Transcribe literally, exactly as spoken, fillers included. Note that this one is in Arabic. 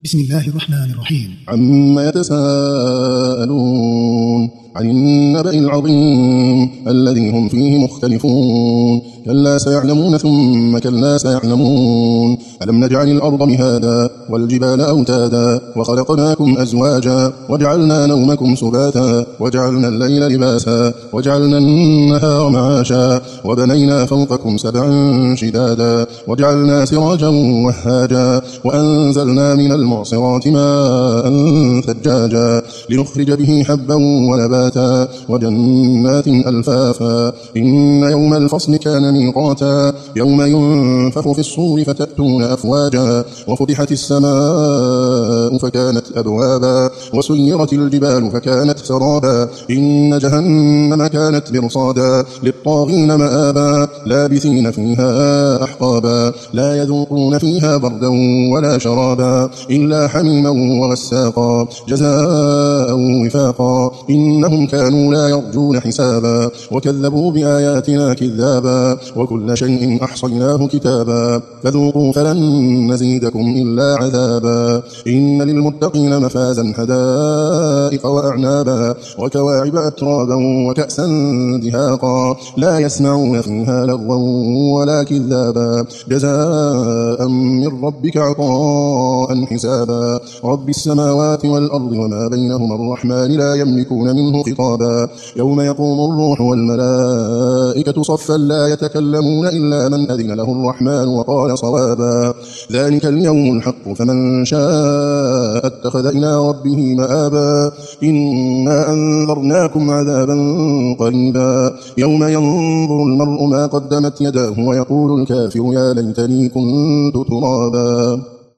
بسم الله الرحمن الرحيم. عما يتساءلون عن النبأ العظيم الذي هم فيه مختلفون كلا سيعلمون ثم كلا سيعلمون ألم نجعل الأرض مهادا والجبال أوتادا وخلقناكم أزواجا وجعلنا نومكم سباتا وجعلنا الليل لباسا وجعلنا النهار معاشا وبنينا فوقكم سبعا شدادا وجعلنا سراجا وهاجا وأنزلنا من المعصرات ماء ثجاجا لنخرج به حبا ونباتا وجنات ألفافا إن يوم الفصل كان ميقاتا يوم ينفخ في الصور فتأتون أفواجا وفتحت السماء فكانت أبوابا وسيرت الجبال فكانت سرابا إن جهنم كانت مرصادا للطاغين مآبا لابثين فيها أحقابا لا يذوقون فيها بردا ولا شرابا إلا حميما وغساقا جزاء وفاقا إنهم كانوا لا يرجون حسابا وكذبوا بآياتنا كذابا وكل شيء أحصيناه كتابا فذوقوا فلن نزيدكم إلا عذابا إن للمتقين مفازا حدائق وأعنابا وكواعب أترابا وكأسا دهاقا لا يسمعون فيها لغوا ولا كذابا جزاء من ربك عطاء حسابا رب السماوات والأرض وما بينهما الرحمن لا يملكون منه خطابا يوم يقوم الروح والملائكة صفا لا يتكلمون إلا من أذن له الرحمن وقال صوابا ذلك اليوم الحق فمن شاء اتخذ إلى ربه مآبا إنا أنذرناكم عذابا قريبا يوم ينظر المرء ما قدمت يداه ويقول الكافر يا ليتني كنت ترابا.